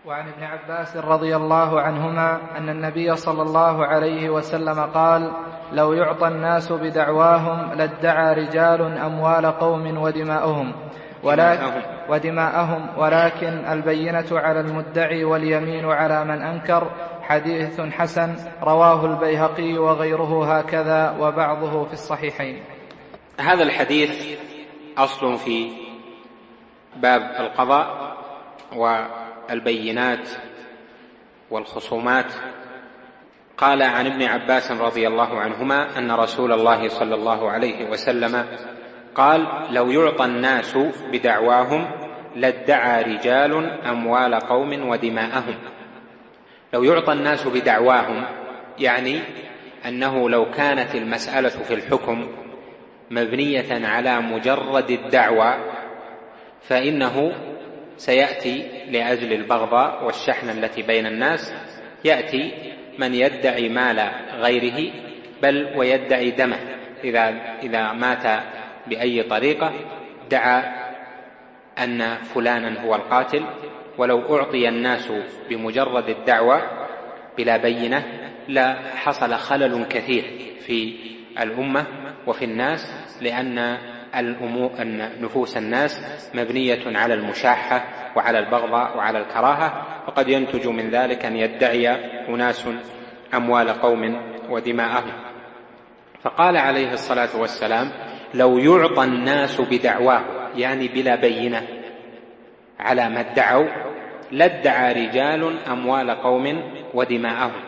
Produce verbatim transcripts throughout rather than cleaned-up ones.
وعن ابن عباس رضي الله عنهما أن النبي صلى الله عليه وسلم قال: لو يعطى الناس بدعواهم لادعى رجال أموال قوم ودماءهم ولكن, ودماءهم ولكن البينة على المدعي واليمين على من أنكر. حديث حسن رواه البيهقي وغيره هكذا وبعضه في الصحيحين. هذا الحديث أصل في باب القضاء والبينات والخصومات. قال عن ابن عباس رضي الله عنهما أن رسول الله صلى الله عليه وسلم قال: لو يعطى الناس بدعواهم لادعى رجال أموال قوم ودماءهم. لو يعطى الناس بدعواهم يعني أنه لو كانت المسألة في الحكم مبنية على مجرد الدعوى فإنه سيأتي لأجل البغضاء والشحنة التي بين الناس، يأتي من يدعي مال غيره بل ويدعي دمه. إذا, إذا مات بأي طريقة دعا أن فلانا هو القاتل. ولو أعطي الناس بمجرد الدعوة بلا بينة لا حصل خلل كثير في الأمة وفي الناس، لأن نفوس الناس مبنية على المشاحة وعلى البغضاء وعلى الكراهة، وقد ينتج من ذلك أن يدعي أناس أموال قوم ودماءهم. فقال عليه الصلاة والسلام: لو يعطى الناس بدعواه يعني بلا بينة على ما ادعوا لادعى رجال أموال قوم ودماءهم.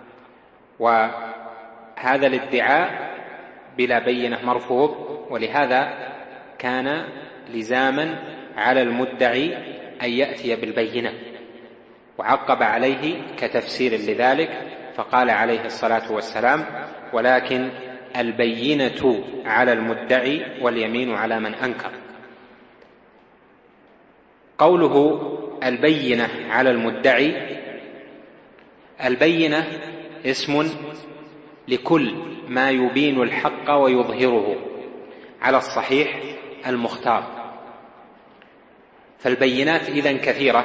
وهذا الادعاء بلا بينة مرفوض، ولهذا كان لزاما على المدعي أن يأتي بالبينة، وعقب عليه كتفسير لذلك فقال عليه الصلاة والسلام: ولكن البينة على المدعي واليمين على من أنكر. قوله البينة على المدعي، البينة اسم لكل ما يبين الحق ويظهره على الصحيح المختار. فالبينات إذن كثيرة،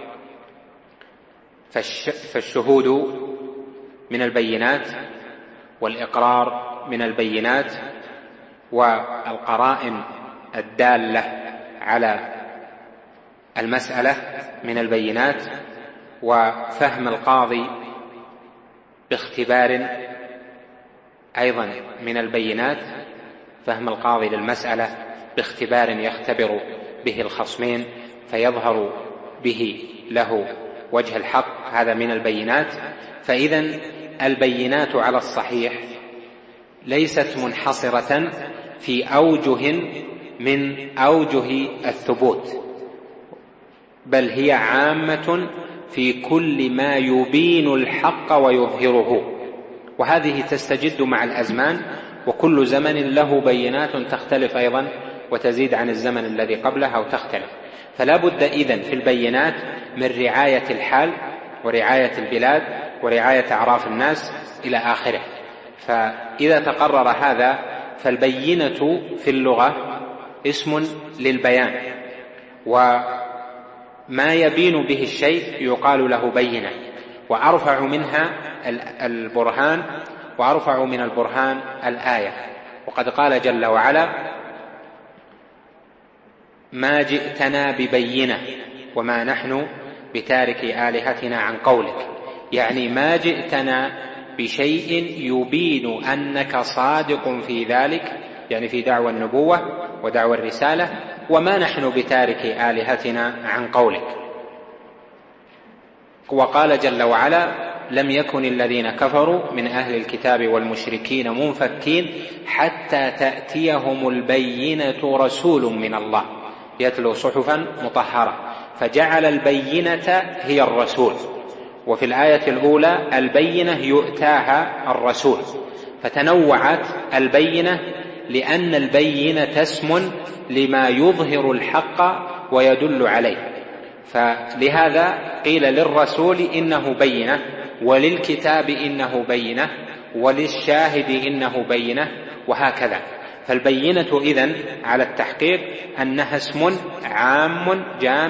فالشهود من البينات، والإقرار من البينات، والقرائن الدالة على المسألة من البينات، وفهم القاضي باختبار أيضا من البينات، فهم القاضي للمسألة باختبار يختبر به الخصمين فيظهر به له وجه الحق، هذا من البينات. فإذن البينات على الصحيح ليست منحصرة في أوجه من أوجه الثبوت، بل هي عامة في كل ما يبين الحق ويظهره، وهذه تستجد مع الأزمان، وكل زمن له بينات تختلف أيضا وتزيد عن الزمن الذي قبله أو تختلف. فلا بد إذن في البينات من رعاية الحال ورعاية البلاد ورعاية أعراف الناس إلى آخره. فإذا تقرر هذا فالبينة في اللغة اسم للبيان، وما يبين به الشيء يقال له بينة. وأرفع منها البرهان، وأرفع من البرهان الآية. وقد قال جل وعلا: ما جئتنا ببينة وما نحن بتارك آلهتنا عن قولك، يعني ما جئتنا بشيء يبين أنك صادق في ذلك، يعني في دعوى النبوة ودعوى الرسالة، وما نحن بتارك آلهتنا عن قولك. وقال جل وعلا: لم يكن الذين كفروا من أهل الكتاب والمشركين منفكين حتى تأتيهم البينة رسول من الله يتلو صحفا مطهرة، فجعل البينة هي الرسول. وفي الآية الأولى البينة يؤتاها الرسول، فتنوعت البينة لأن البينة اسم لما يظهر الحق ويدل عليه. فلهذا قيل للرسول إنه بينة، وللكتاب إنه بينة، وللشاهد إنه بينة، وهكذا. فالبينة إذن على التحقيق أنها اسم عام جامع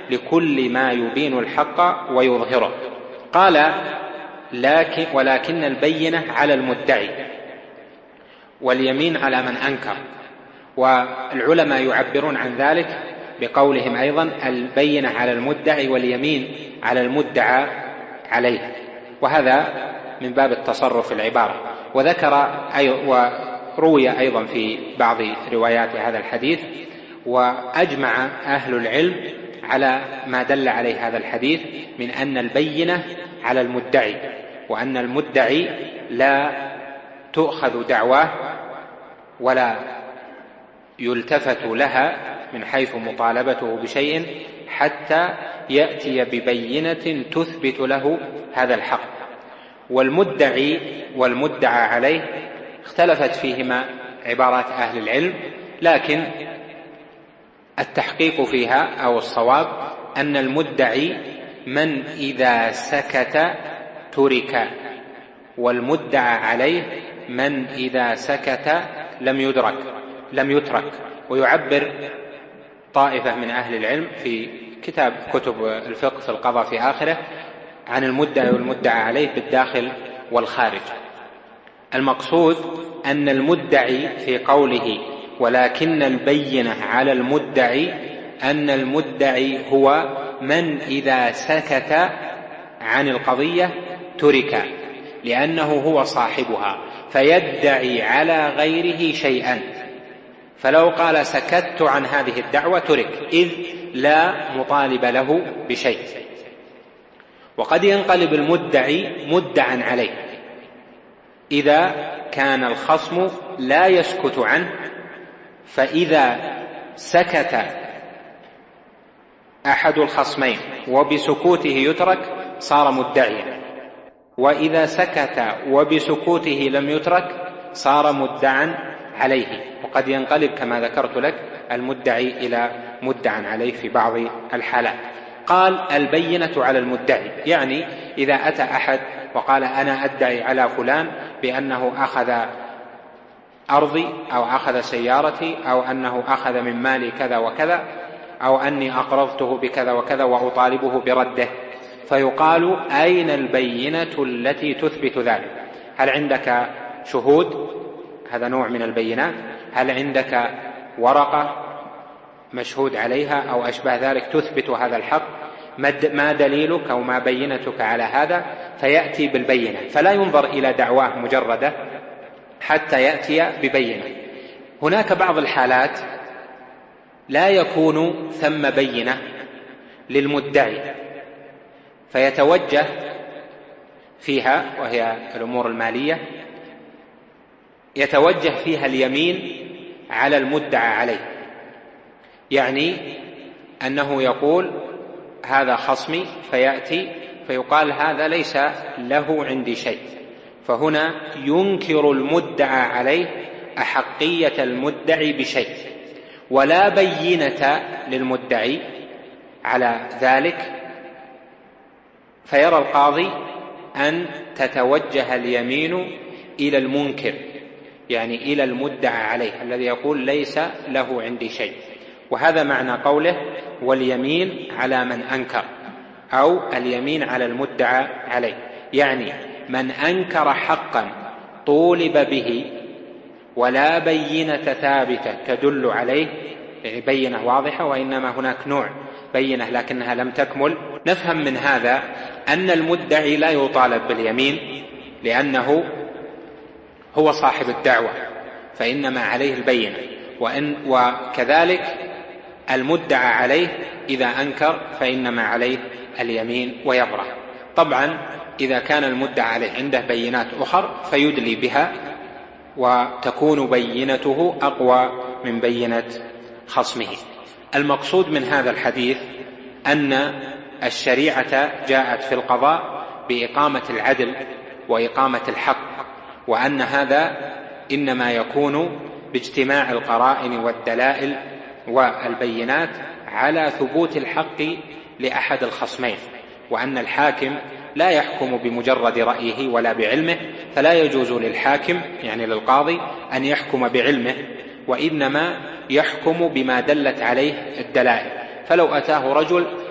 لكل ما يبين الحق ويظهره. قال لكن ولكن البينة على المدعي واليمين على من أنكر. والعلماء يعبرون عن ذلك بقولهم أيضا البينة على المدعي واليمين على المدعى عليه، وهذا من باب التصرف في العبارة. وذكر أي وروي أيضا في بعض روايات هذا الحديث، وأجمع أهل العلم على ما دل عليه هذا الحديث من أن البينة على المدعي، وأن المدعي لا تؤخذ دعواه ولا يلتفت لها من حيث مطالبته بشيء حتى يأتي ببينة تثبت له هذا الحق. والمدعي والمدعى عليه اختلفت فيهما عبارات أهل العلم، لكن التحقيق فيها أو الصواب أن المدعي من إذا سكت ترك، والمدعى عليه من إذا سكت لم يدرك لم يترك. ويعبر طائفة من أهل العلم في كتاب كتب الفقه في القضاء في آخره عن المدعي والمدعى عليه بالداخل والخارج. المقصود أن المدعي في قوله ولكن البينة على المدعي أن المدعي هو من إذا سكت عن القضية ترك، لأنه هو صاحبها فيدعي على غيره شيئا، فلو قال سكت عن هذه الدعوة ترك، إذ لا مطالب له بشيء. وقد ينقلب المدعي مدعا عليه إذا كان الخصم لا يسكت عنه، فإذا سكت أحد الخصمين وبسكوته يترك صار مدعيا، وإذا سكت وبسكوته لم يترك صار مدعا عليه. وقد ينقلب كما ذكرت لك المدعي إلى مدعا عليه في بعض الحالات. قال البينة على المدعي، يعني إذا أتى أحد وقال أنا أدعي على فلان بأنه أخذ أرضي أو أخذ سيارتي أو أنه أخذ من مالي كذا وكذا أو أني أقرضته بكذا وكذا وأطالبه برده، فيقال أين البينة التي تثبت ذلك؟ هل عندك شهود؟ هذا نوع من البينات. هل عندك ورقة مشهود عليها أو أشبه ذلك تثبت هذا الحق؟ ما دليلك أو ما بينتك على هذا؟ فيأتي بالبينة، فلا ينظر إلى دعواه مجردة حتى يأتي ببينة. هناك بعض الحالات لا يكون ثم بينة للمدعي، فيتوجه فيها، وهي الأمور المالية، يتوجه فيها اليمين على المدعى عليه، يعني أنه يقول هذا خصمي، فيأتي فيقال هذا ليس له عندي شيء، فهنا ينكر المدعى عليه أحقية المدعي بشيء، ولا بينة للمدعي على ذلك، فيرى القاضي أن تتوجه اليمين إلى المنكر، يعني إلى المدعى عليه الذي يقول ليس له عندي شيء. وهذا معنى قوله واليمين على من أنكر، أو اليمين على المدعى عليه، يعني من أنكر حقا طولب به ولا بينة ثابتة تدل عليه، يعني بينة واضحة، وإنما هناك نوع بينة لكنها لم تكمل. نفهم من هذا أن المدعي لا يطالب باليمين لأنه هو صاحب الدعوة، فإنما عليه البينة، وإن وكذلك المدعى عليه إذا أنكر فإنما عليه اليمين ويبرأ. طبعا إذا كان المدعى عليه عنده بينات أخر فيدلي بها، وتكون بينته أقوى من بينة خصمه. المقصود من هذا الحديث أن الشريعة جاءت في القضاء بإقامة العدل وإقامة الحق، وأن هذا إنما يكون باجتماع القرائن والدلائل والبينات على ثبوت الحق لأحد الخصمين، وأن الحاكم لا يحكم بمجرد رأيه ولا بعلمه، فلا يجوز للحاكم يعني للقاضي أن يحكم بعلمه، وإنما يحكم بما دلت عليه الدلائل. فلو أتاه رجل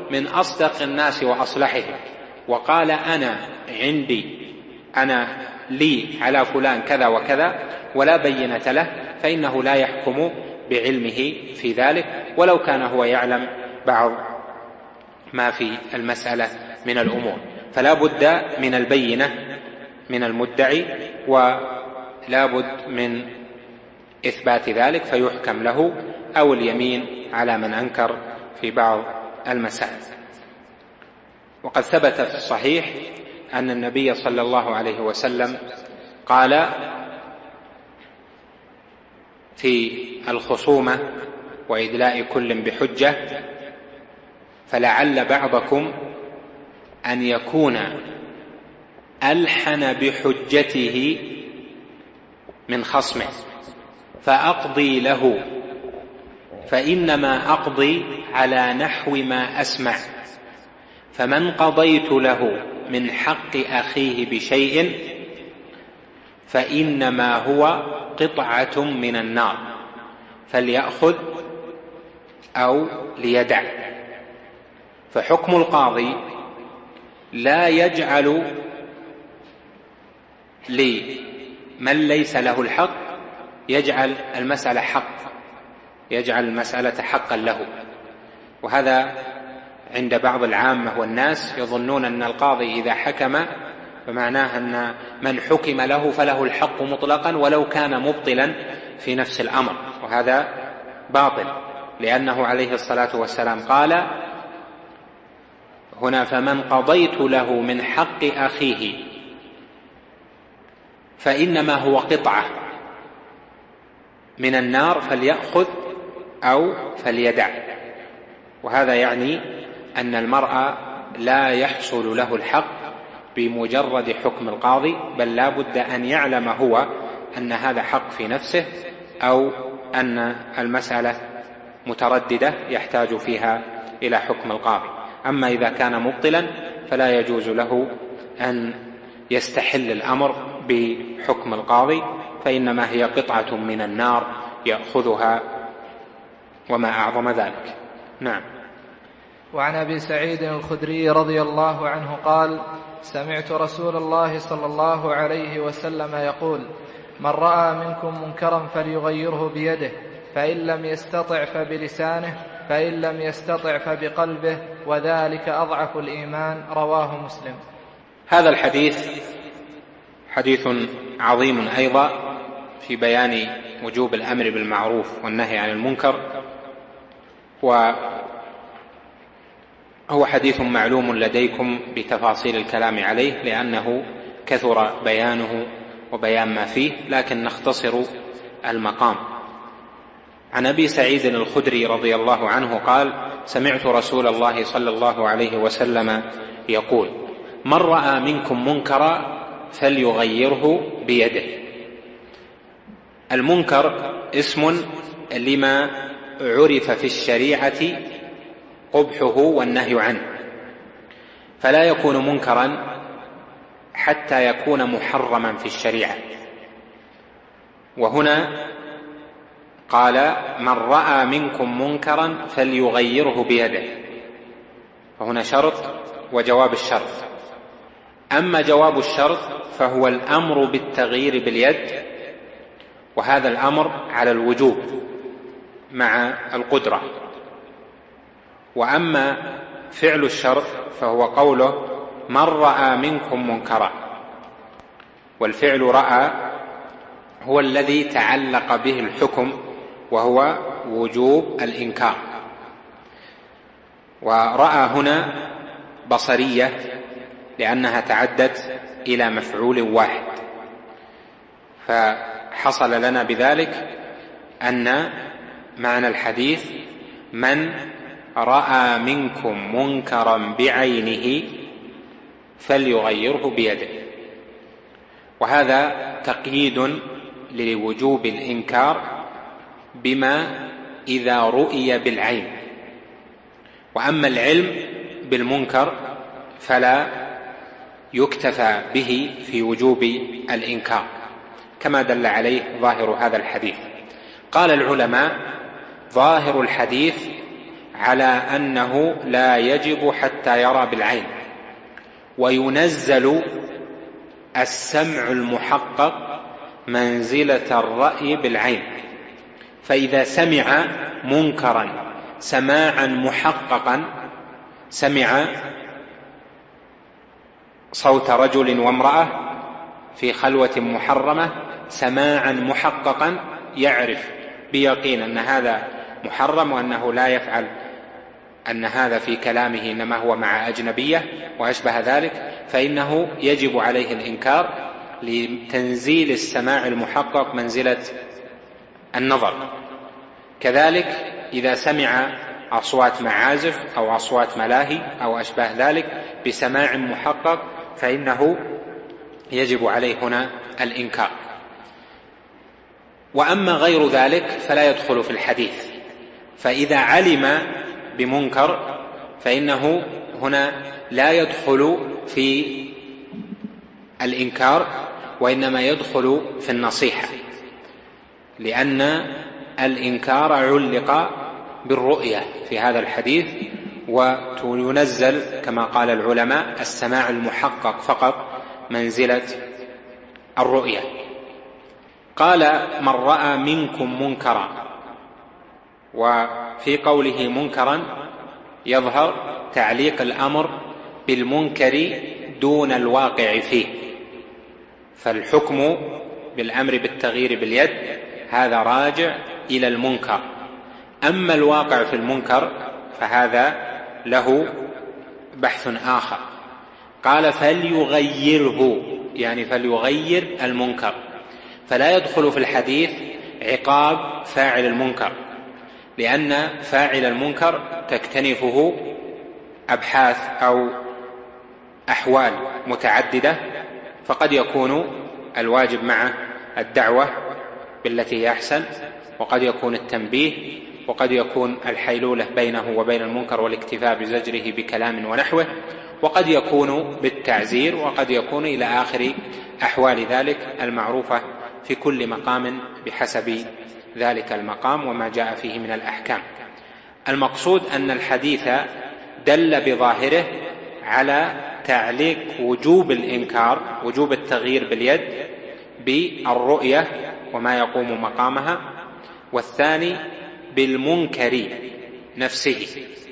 من أصدق الناس وأصلحهم وقال أنا عندي أنا لي على فلان كذا وكذا ولا بينة له، فإنه لا يحكم بعلمه في ذلك ولو كان هو يعلم بعض ما في المسألة من الأمور. فلا بد من البينة من المدعي ولا بد من إثبات ذلك فيحكم له، أو اليمين على من أنكر في بعض المسائل. وقد ثبت في الصحيح أن النبي صلى الله عليه وسلم قال في الخصومة وإدلاء كل بحجة: فلعل بعضكم أن يكون ألحن بحجته من خصمه فأقضي له، فإنما أقضي على نحو ما أسمع، فمن قضيت له من حق أخيه بشيء فإنما هو قطعة من النار فليأخذ أو ليدع. فحكم القاضي لا يجعل لمن ليس له الحق يجعل المسألة حق يجعل المسألة حقا له. وهذا عند بعض العامة والناس يظنون أن القاضي إذا حكم فمعناه أن من حكم له فله الحق مطلقا ولو كان مبطلا في نفس الأمر، وهذا باطل، لأنه عليه الصلاة والسلام قال هنا: فمن قضيت له من حق أخيه فإنما هو قطعة من النار فليأخذ أو فليدع. وهذا يعني أن المرء لا يحصل له الحق بمجرد حكم القاضي، بل لا بد أن يعلم هو أن هذا حق في نفسه أو أن المسألة مترددة يحتاج فيها إلى حكم القاضي. أما إذا كان مبطلا فلا يجوز له أن يستحل الأمر بحكم القاضي، فإنما هي قطعة من النار يأخذها وما أعظم ذلك. نعم. وعن أبي سعيد الخدري رضي الله عنه قال: سمعت رسول الله صلى الله عليه وسلم يقول: من رأى منكم منكرا فليغيره بيده، فإن لم يستطع فبلسانه، فإن لم يستطع فبقلبه، وذلك أضعف الإيمان. رواه مسلم. هذا الحديث حديث عظيم أيضا في بيان وجوب الأمر بالمعروف والنهي عن المنكر، وهو حديث معلوم لديكم بتفاصيل الكلام عليه لأنه كثر بيانه وبيان ما فيه، لكن نختصر المقام. عن أبي سعيد الخدري رضي الله عنه قال: سمعت رسول الله صلى الله عليه وسلم يقول: من رأى منكم منكرا فليغيره بيده. المنكر اسم لما عرف في الشريعة قبحه والنهي عنه، فلا يكون منكرا حتى يكون محرما في الشريعة. وهنا قال: من رأى منكم منكرا فليغيره بيده، فهنا شرط وجواب الشرط. أما جواب الشرط فهو الأمر بالتغيير باليد، وهذا الأمر على الوجوب مع القدرة. وأما فعل الشرط فهو قوله: من رأى منكم منكرا، والفعل رأى هو الذي تعلق به الحكم وهو وجوب الإنكار. ورأى هنا بصرية لأنها تعدت إلى مفعول واحد، فحصل لنا بذلك أن معنى الحديث: من رأى منكم منكرا بعينه فليغيره بيده. وهذا تقييد لوجوب الإنكار بما إذا رؤي بالعين. وأما العلم بالمنكر فلا يكتفى به في وجوب الإنكار، كما دل عليه ظاهر هذا الحديث. قال العلماء: ظاهر الحديث على أنه لا يجب حتى يرى بالعين، وينزل السمع المحقق منزلة الرأي بالعين. فإذا سمع منكرا سماعا محققا، سمع صوت رجل وامرأة في خلوة محرمة سماعا محققا، يعرف بيقين أن هذا محرم وأنه لا يفعل، أن هذا في كلامه إنما هو مع أجنبية وأشبه ذلك، فإنه يجب عليه الإنكار لتنزيل السماع المحقق منزلة النظر. كذلك إذا سمع أصوات معازف أو أصوات ملاهي أو أشبه ذلك بسماع محقق فإنه يجب عليه هنا الإنكار. وأما غير ذلك فلا يدخل في الحديث. فإذا علم بمنكر فإنه هنا لا يدخل في الإنكار، وإنما يدخل في النصيحة، لأن الإنكار علق بالرؤية في هذا الحديث، وينزل كما قال العلماء السماع المحقق فقط منزلة الرؤية. قال: من رأى منكم منكرا، وفي قوله منكرا يظهر تعليق الأمر بالمنكر دون الواقع فيه، فالحكم بالأمر بالتغيير باليد هذا راجع إلى المنكر، أما الواقع في المنكر فهذا له بحث آخر. قال: فليغيره، يعني فليغير المنكر، فلا يدخل في الحديث عقاب فاعل المنكر، لأن فاعل المنكر تكتنفه أبحاث أو أحوال متعددة، فقد يكون الواجب مع الدعوة بالتي هي أحسن، وقد يكون التنبيه، وقد يكون الحيلولة بينه وبين المنكر والاكتفاء بزجره بكلام ونحوه، وقد يكون بالتعزير، وقد يكون إلى آخر أحوال ذلك المعروفة في كل مقام بحسب ذلك المقام وما جاء فيه من الأحكام. المقصود أن الحديث دل بظاهره على تعليق وجوب الإنكار، وجوب التغيير باليد، بالرؤية وما يقوم مقامها، والثاني بالمنكر نفسه،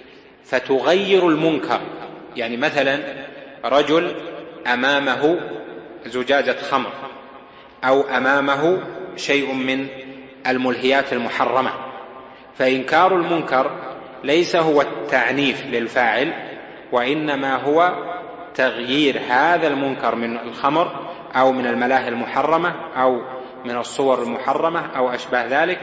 فتغير المنكر. يعني مثلا رجل أمامه زجاجة خمر أو أمامه شيء من الملهيات المحرمة، فإنكار المنكر ليس هو التعنيف للفاعل، وإنما هو تغيير هذا المنكر من الخمر أو من الملاهي المحرمة أو من الصور المحرمة أو أشبه ذلك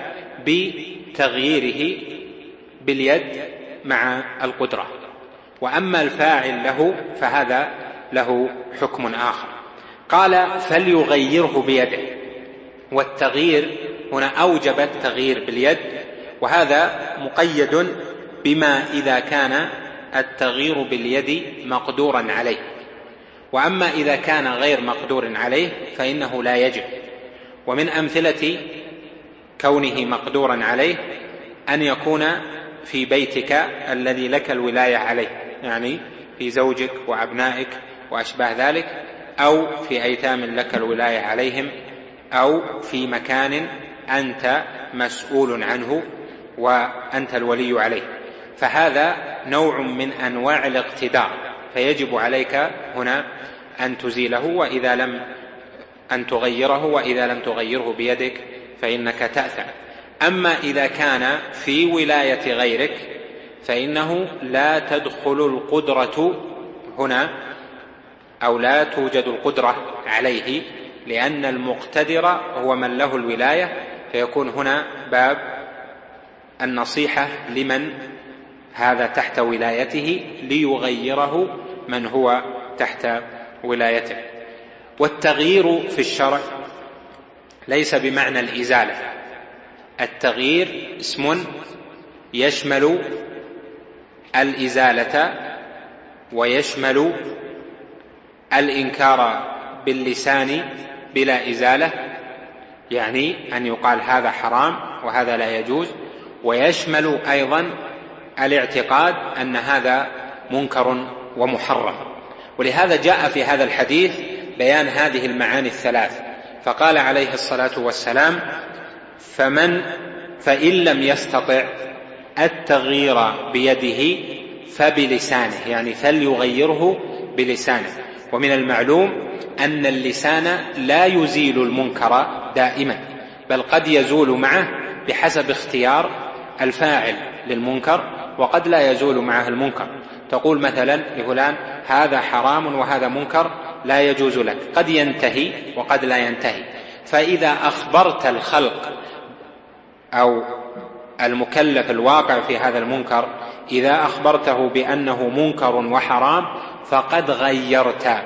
بتغييره باليد مع القدرة. وأما الفاعل له فهذا له حكم آخر. قال: فليغيره بيده، والتغيير هنا أوجب التغيير باليد، وهذا مقيد بما إذا كان التغيير باليد مقدورا عليه، وأما إذا كان غير مقدور عليه فإنه لا يجب. ومن أمثلة كونه مقدورا عليه أن يكون في بيتك الذي لك الولاية عليه، يعني في زوجك وأبنائك وأشباه ذلك، أو في أيتام لك الولاية عليهم، أو في مكان أنت مسؤول عنه وأنت الولي عليه، فهذا نوع من أنواع الاقتدار، فيجب عليك هنا أن تزيله وإذا لم أن تغيره، وإذا لم تغيره بيدك فإنك تأثم. أما إذا كان في ولاية غيرك فإنه لا تدخل القدرة هنا، أو لا توجد القدرة عليه، لأن المقتدر هو من له الولاية، فيكون هنا باب النصيحة لمن هذا تحت ولايته ليغيره من هو تحت ولايته. والتغيير في الشرع ليس بمعنى الإزالة، التغيير اسم يشمل الإزالة ويشمل الإنكار باللسان بلا إزالة، يعني أن يقال هذا حرام وهذا لا يجوز، ويشمل أيضا الاعتقاد أن هذا منكر ومحرم. ولهذا جاء في هذا الحديث بيان هذه المعاني الثلاث، فقال عليه الصلاة والسلام: فمن فإن لم يستطع التغيير بيده فبلسانه، يعني فليغيره بلسانه. ومن المعلوم أن اللسان لا يزيل المنكر دائما، بل قد يزول معه بحسب اختيار الفاعل للمنكر، وقد لا يزول معه المنكر. تقول مثلا لفلان: هذا حرام وهذا منكر لا يجوز لك، قد ينتهي وقد لا ينتهي. فإذا أخبرت الخلق أو المكلف الواقع في هذا المنكر، إذا أخبرته بأنه منكر وحرام فقد غيرت،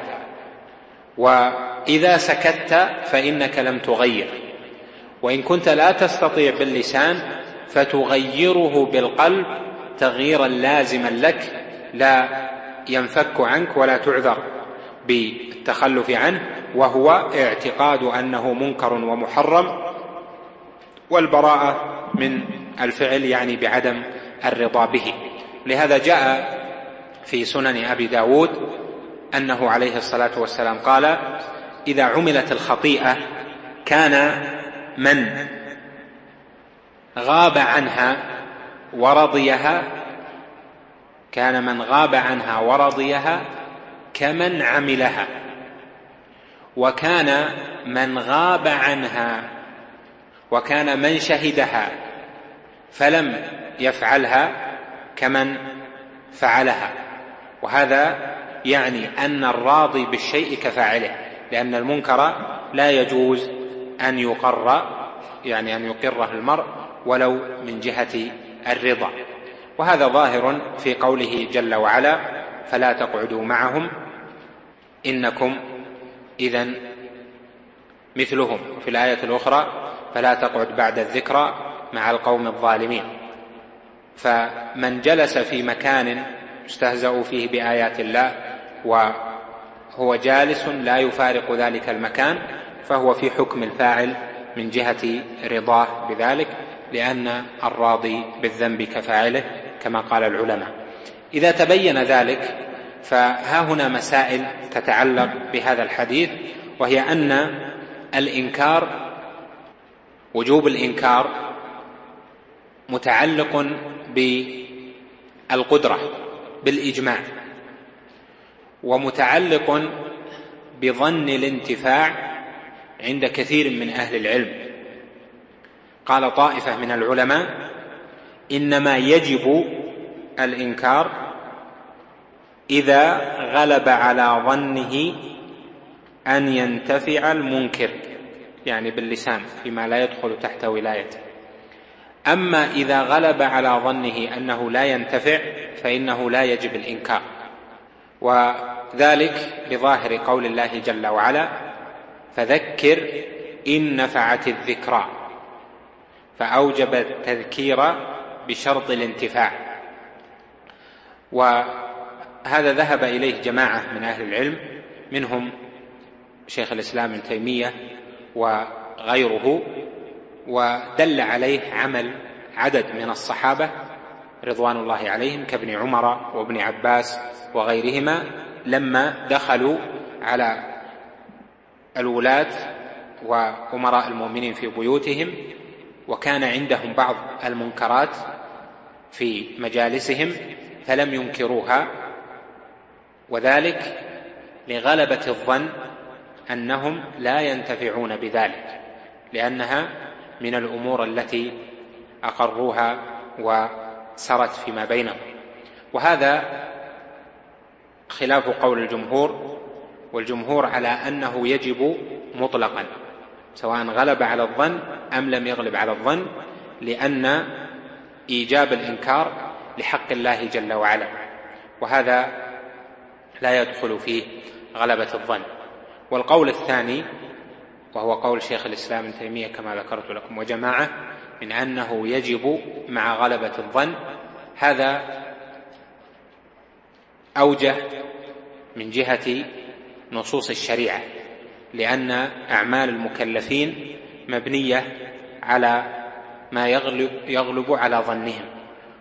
وإذا سكت فإنك لم تغير. وإن كنت لا تستطيع باللسان فتغيره بالقلب تغييرا لازما لك لا ينفك عنك ولا تعذر بالتخلف عنه، وهو اعتقاد أنه منكر ومحرم، والبراءة من الفعل يعني بعدم الرضا به. لهذا جاء في سنن أبي داود أنه عليه الصلاة والسلام قال: إذا عملت الخطيئة كان من غاب عنها ورضيها كان من غاب عنها ورضيها كمن عملها، وكان من غاب عنها وكان من شهدها فلم يفعلها كمن فعلها. وهذا يعني أن الراضي بالشيء كفاعله، لأن المنكر لا يجوز أن يقر يعني أن يقره المرء ولو من جهة الرضا. وهذا ظاهر في قوله جل وعلا: فلا تقعدوا معهم إنكم إذن مثلهم. في الآية الأخرى: فلا تقعد بعد الذكرى مع القوم الظالمين. فمن جلس في مكان يستهزأ فيه بآيات الله وهو جالس لا يفارق ذلك المكان فهو في حكم الفاعل من جهة رضاه بذلك، لأن الراضي بالذنب كفاعله كما قال العلماء. إذا تبين ذلك فها هنا مسائل تتعلق بهذا الحديث، وهي أن الإنكار وجوب الإنكار متعلق بالقدرة بالإجماع، ومتعلق بظن الانتفاع عند كثير من أهل العلم. قال طائفة من العلماء: إنما يجب الإنكار إذا غلب على ظنه أن ينتفع المنكر، يعني باللسان فيما لا يدخل تحت ولايته. أما إذا غلب على ظنه أنه لا ينتفع فإنه لا يجب الإنكار، وذلك بظاهر قول الله جل وعلا: فذكر إن نفعت الذكرى، فأوجب التذكير بشرط الانتفاع. وهذا ذهب إليه جماعة من أهل العلم، منهم شيخ الإسلام ابن تيمية وغيره، ودل عليه عمل عدد من الصحابة رضوان الله عليهم كابن عمر وابن عباس وغيرهما، لما دخلوا على الولاة وأمراء المؤمنين في بيوتهم وكان عندهم بعض المنكرات في مجالسهم فلم ينكروها، وذلك لغلبة الظن أنهم لا ينتفعون بذلك، لأنها من الأمور التي أقروها وسرت فيما بينهم. وهذا خلاف قول الجمهور، والجمهور على أنه يجب مطلقا سواء غلب على الظن أم لم يغلب على الظن، لأن إيجاب الإنكار لحق الله جل وعلا، وهذا لا يدخل فيه غلبة الظن. والقول الثاني وهو قول شيخ الإسلام ابن تيمية كما ذكرت لكم وجماعة من أنه يجب مع غلبة الظن، هذا أوجه من جهة نصوص الشريعة، لأن أعمال المكلفين مبنية على ما يغلب, يغلب على ظنهم،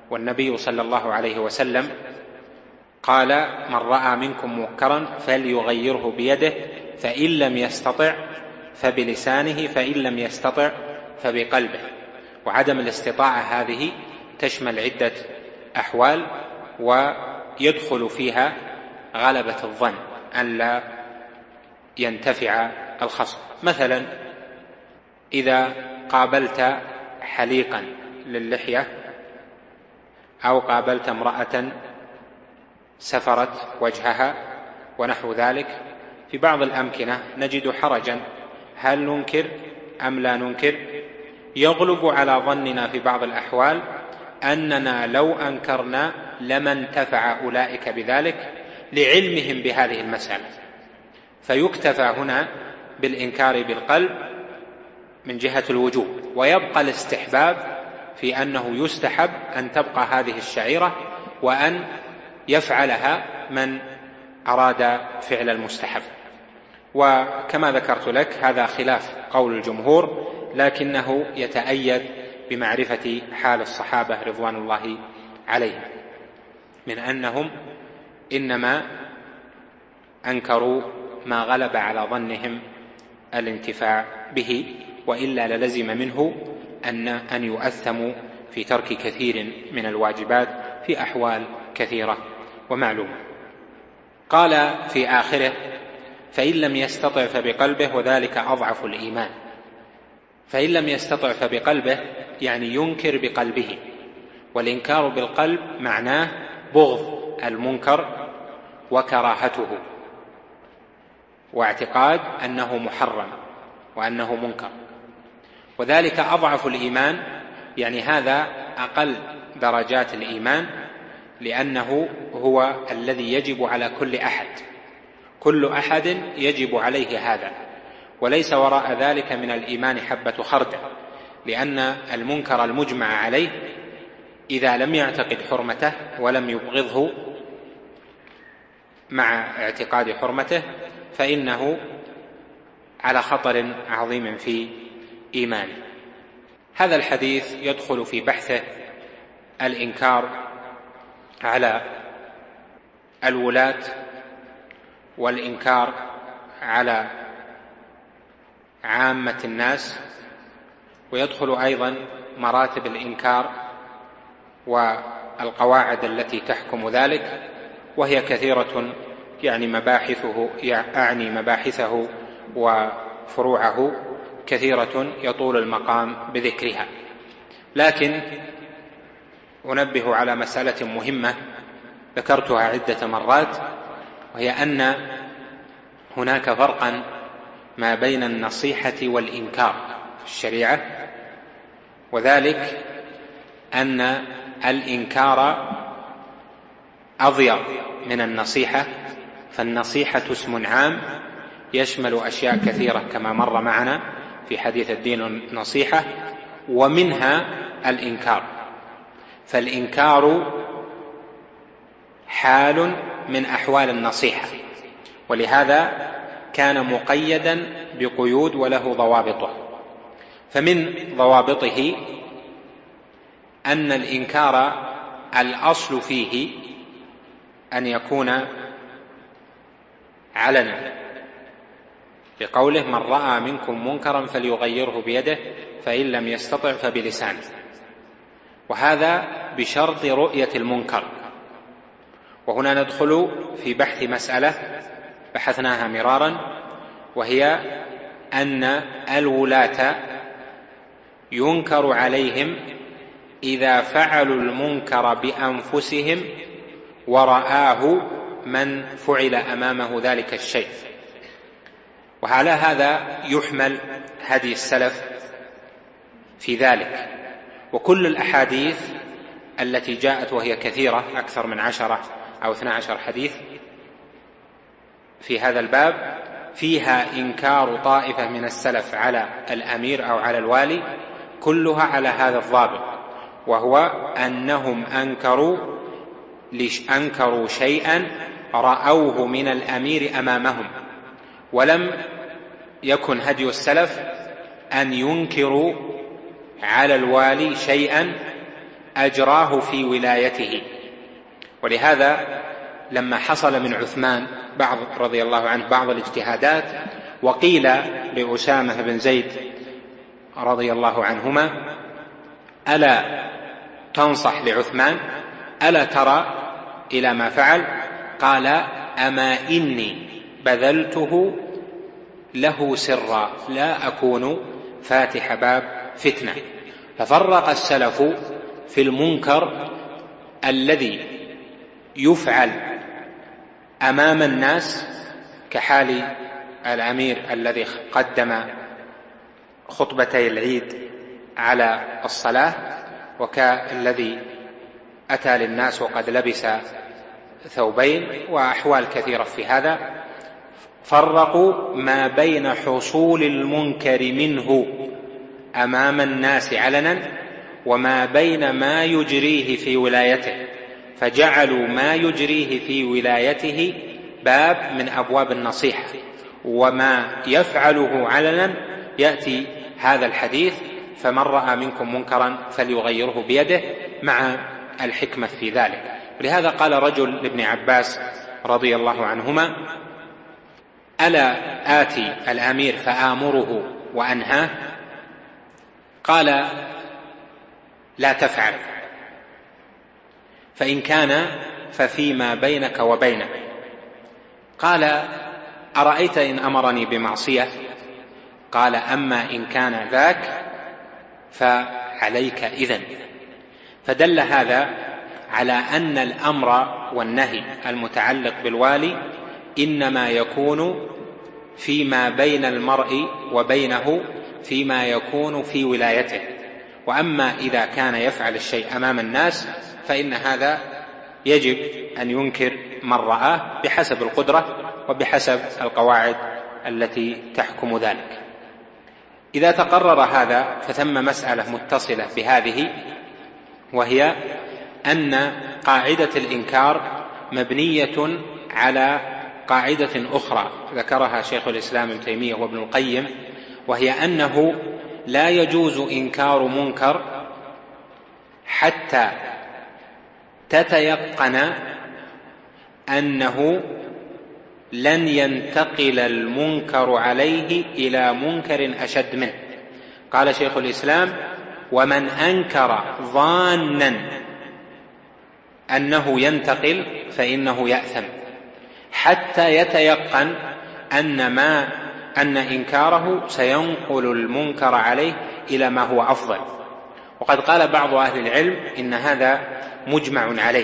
والنبي صلى الله عليه وسلم قال: من رأى منكم منكرا فليغيره بيده، فإن لم يستطع فبلسانه، فإن لم يستطع فبقلبه. وعدم الاستطاعة هذه تشمل عدة أحوال، ويدخل فيها غلبة الظن أن لا ينتفع الخصم. مثلا إذا قابلت حليقا للحية أو قابلت امرأة سفرت وجهها ونحو ذلك، في بعض الأمكنة نجد حرجا، هل ننكر أم لا ننكر؟ يغلب على ظننا في بعض الأحوال أننا لو أنكرنا لما انتفع أولئك بذلك لعلمهم بهذه المسألة، فيكتفى هنا بالإنكار بالقلب من جهة الوجوب، ويبقى الاستحباب في أنه يستحب أن تبقى هذه الشعيرة وأن يفعلها من أراد فعل المستحب. وكما ذكرت لك هذا خلاف قول الجمهور، لكنه يتأيد بمعرفة حال الصحابة رضوان الله عليهم، من أنهم إنما أنكروا ما غلب على ظنهم الانتفاع به، وإلا للزم منه أن أن يؤثموا في ترك كثير من الواجبات في أحوال كثيرة ومعلومة. قال في آخره: فإن لم يستطع فبقلبه، وذلك أضعف الإيمان. فإن لم يستطع فبقلبه يعني ينكر بقلبه، والإنكار بالقلب معناه بغض المنكر وكراهته واعتقاد أنه محرم وأنه منكر، وذلك أضعف الإيمان، يعني هذا أقل درجات الإيمان، لأنه هو الذي يجب على كل أحد، كل أحد يجب عليه هذا، وليس وراء ذلك من الإيمان حبة خردل، لأن المنكر المجمع عليه إذا لم يعتقد حرمته ولم يبغضه مع اعتقاد حرمته فإنه على خطر عظيم في إيمانه. هذا الحديث يدخل في بحثه الإنكار على الولاة والإنكار على عامة الناس، ويدخل أيضا مراتب الإنكار والقواعد التي تحكم ذلك، وهي كثيرة، يعني مباحثه أعني مباحثه وفروعه كثيرة يطول المقام بذكرها، لكن أنبه على مسألة مهمة ذكرتها عدة مرات، وهي أن هناك فرقا ما بين النصيحة والإنكار في الشريعة، وذلك أن الإنكار أضيق من النصيحة، فالنصيحة اسم عام يشمل أشياء كثيرة كما مر معنا في حديث الدين النصيحة، ومنها الإنكار، فالإنكار حال من أحوال النصيحة، ولهذا كان مقيدا بقيود وله ضوابطه. فمن ضوابطه أن الإنكار الأصل فيه أن يكون علنا، بقوله: من رأى منكم منكرا فليغيره بيده، فإن لم يستطع فبلسانه، وهذا بشرط رؤية المنكر. وهنا ندخل في بحث مسألة بحثناها مرارا، وهي أن الولاة ينكر عليهم إذا فعلوا المنكر بأنفسهم ورآه من فعل أمامه ذلك الشيء، وعلى هذا يحمل هدي السلف في ذلك. وكل الأحاديث التي جاءت وهي كثيرة، أكثر من عشرة أو اثنى عشر حديث في هذا الباب، فيها إنكار طائفة من السلف على الأمير أو على الوالي، كلها على هذا الضابط، وهو أنهم أنكروا أنكروا شيئا رأوه من الأمير أمامهم، ولم يكن هدي السلف أن ينكروا على الوالي شيئا أجراه في ولايته. ولهذا لما حصل من عثمان بعض رضي الله عنه بعض الاجتهادات، وقيل لأسامة بن زيد رضي الله عنهما: ألا تنصح لعثمان؟ ألا ترى إلى ما فعل؟ قال: أما إني بذلته له سرا لا أكون فاتح باب فتنة. ففرق السلف في المنكر الذي يفعل أمام الناس كحال الأمير الذي قدم خطبتي العيد على الصلاة، وكالذي أتى للناس وقد لبس ثوبين، وأحوال كثيرة في هذا. فرقوا ما بين حصول المنكر منه أمام الناس علنا وما بين ما يجريه في ولايته، فجعلوا ما يجريه في ولايته باب من أبواب النصيحة، وما يفعله علنا يأتي هذا الحديث: فمن رأى منكم منكرا فليغيره بيده، مع الحكمة في ذلك. ولهذا قال رجل لابن عباس رضي الله عنهما: ألا آتي الأمير فآمره وأنهاه؟ قال: لا تفعل، فإن كان ففيما بينك وبينه. قال: أرأيت إن أمرني بمعصية؟ قال: أما إن كان ذاك فعليك إذن. فدل هذا على أن الأمر والنهي المتعلق بالوالي إنما يكون فيما بين المرء وبينه، فيما يكون في ولايته. وأما إذا كان يفعل الشيء أمام الناس فإن هذا يجب أن ينكر من رآه بحسب القدرة وبحسب القواعد التي تحكم ذلك. إذا تقرر هذا فثم مسألة متصلة بهذه، وهي أن قاعدة الإنكار مبنية على قاعدة أخرى ذكرها شيخ الإسلام ابن تيمية وابن القيم، وهي أنه لا يجوز إنكار منكر حتى تتيقن أنه لن ينتقل المنكر عليه إلى منكر أشد منه. قال شيخ الإسلام: ومن أنكر ظانا أنه ينتقل فإنه يأثم حتى يتيقن أن ما أن إنكاره سينقل المنكر عليه إلى ما هو أفضل. وقد قال بعض أهل العلم إن هذا مجمع عليه،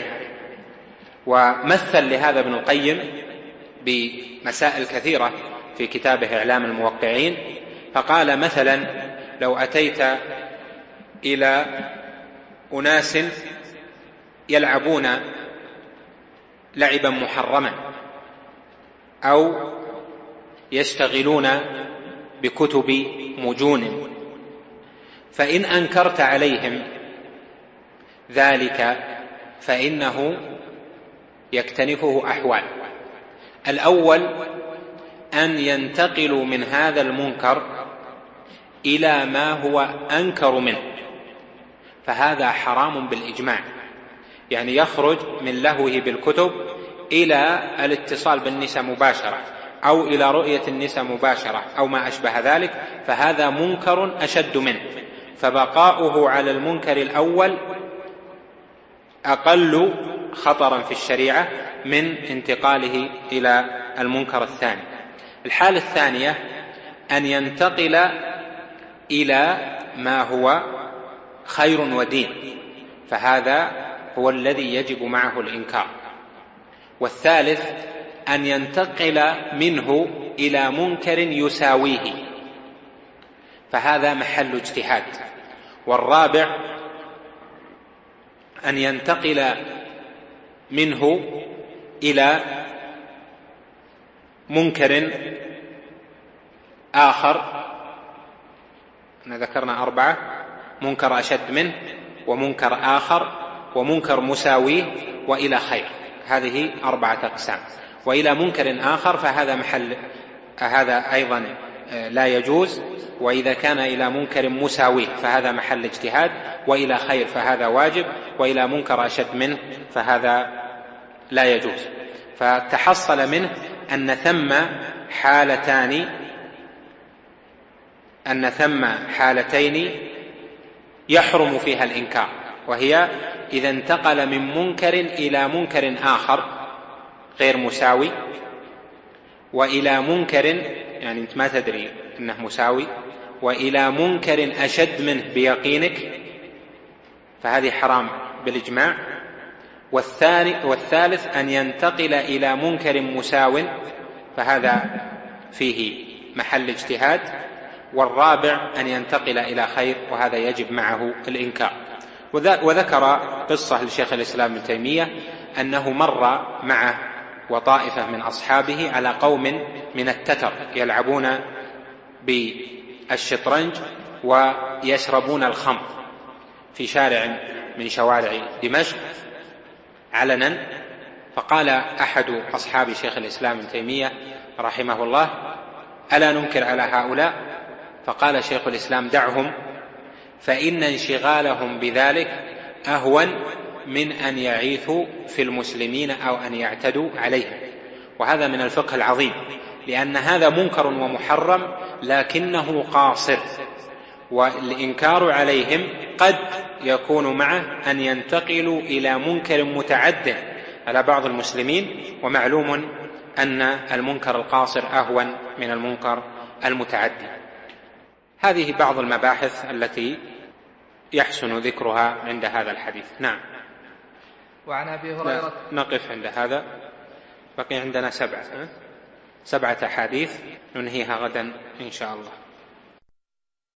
ومثل لهذا ابن القيم بمسائل كثيرة في كتابه إعلام الموقعين، فقال: مثلا لو أتيت إلى أناس يلعبون لعبا محرما أو يشتغلون بكتب مجون، فإن أنكرت عليهم ذلك فإنه يكتنفه أحوال. الأول أن ينتقلوا من هذا المنكر إلى ما هو أنكر منه، فهذا حرام بالإجماع، يعني يخرج من لهوه بالكتب إلى الاتصال بالنساء مباشرة أو إلى رؤية النساء مباشرة أو ما أشبه ذلك، فهذا منكر أشد منه، فبقاؤه على المنكر الأول أقل خطرا في الشريعة من انتقاله إلى المنكر الثاني. الحالة الثانية أن ينتقل إلى ما هو خير ودين، فهذا هو الذي يجب معه الإنكار. والثالث أن ينتقل منه إلى منكر يساويه، فهذا محل اجتهاد. والرابع أن ينتقل منه إلى منكر آخر، ذكرنا أربعة: منكر أشد منه ومنكر آخر ومنكر مساويه وإلى خير، هذه أربعة أقسام. وإلى منكر آخر فهذا محل هذا أيضا لا يجوز، وإذا كان إلى منكر مساويه فهذا محل اجتهاد، وإلى خير فهذا واجب، وإلى منكر أشد منه فهذا لا يجوز. فتحصل منه أن ثم حالتان أن ثم حالتين يحرم فيها الإنكار، وهي إذا انتقل من منكر إلى منكر آخر غير مساوي، وإلى منكر يعني أنت ما تدري أنه مساوي، وإلى منكر أشد منه بيقينك، فهذه حرام بالإجماع. والثاني والثالث أن ينتقل إلى منكر مساو، فهذا فيه محل اجتهاد. والرابع أن ينتقل إلى خير، وهذا يجب معه الإنكار. وذكر قصة لشيخ الإسلام ابن تيمية أنه مر معه وطائفة من أصحابه على قوم من التتر يلعبون بالشطرنج ويشربون الخمر في شارع من شوارع دمشق علنا. فقال أحد أصحاب شيخ الإسلام ابن تيمية رحمه الله: ألا ننكر على هؤلاء؟ فقال شيخ الإسلام: دعهم، فإن انشغالهم بذلك أهون من أن يعيثوا في المسلمين أو أن يعتدوا عليهم. وهذا من الفقه العظيم، لأن هذا منكر ومحرم لكنه قاصر، والإنكار عليهم قد يكون معه أن ينتقلوا إلى منكر متعد على بعض المسلمين، ومعلوم أن المنكر القاصر أهون من المنكر المتعدي. هذه بعض المباحث التي يحسن ذكرها عند هذا الحديث. نعم. وعن أبي هريرة نقف عند هذا، بقي عندنا سبعة سبعة أحاديث ننهيها غدا إن شاء الله.